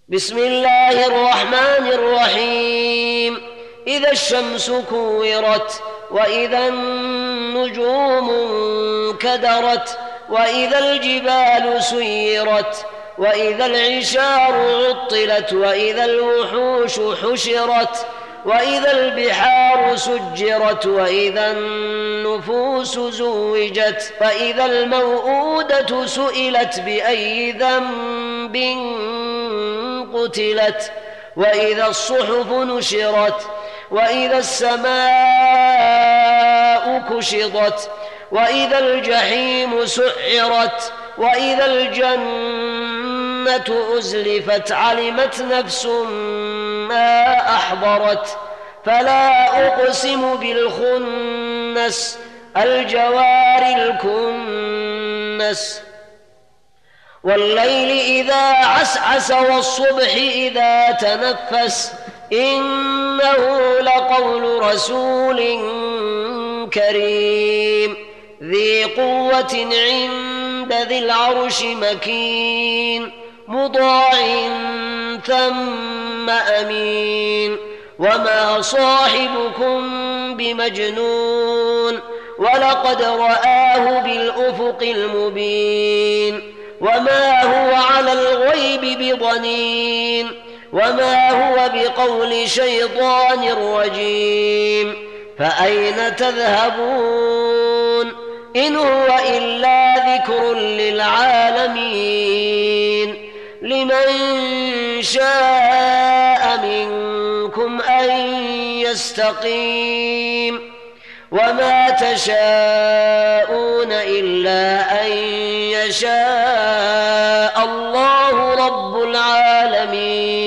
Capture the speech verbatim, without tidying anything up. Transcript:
بسم الله الرحمن الرحيم. إذا الشمس كورت، وإذا النجوم انكدرت، وإذا الجبال سيرت، وإذا العشار عطلت، وإذا الوحوش حشرت، وإذا البحار سجرت، وإذا النفوس زوجت، وإذا الموءودة سئلت بأي ذنب قتلت، وإذا الصحف نشرت، وإذا السماء كشطت، وإذا الجحيم سعرت، وإذا الجنة أزلفت. علمت نفس ما أحضرت. فلا أقسم بالخنس، الجوار الكنس، والليل إذا عسعس، والصبح إذا تنفس. إنه لقول رسول كريم ذي قوة عند ذي العرش مكين، مطاع ثم أمين. وما صاحبكم بمجنون، ولقد رآه بالأفق المبين. وما هو على الغيب بضنين، وما هو بقول شيطان رجيم. فأين تذهبون؟ إن هو إلا ذكر للعالمين. لمن شاء منكم أن يستقيم. وما تشاءون إلا أن يشاء الله رب العالمين.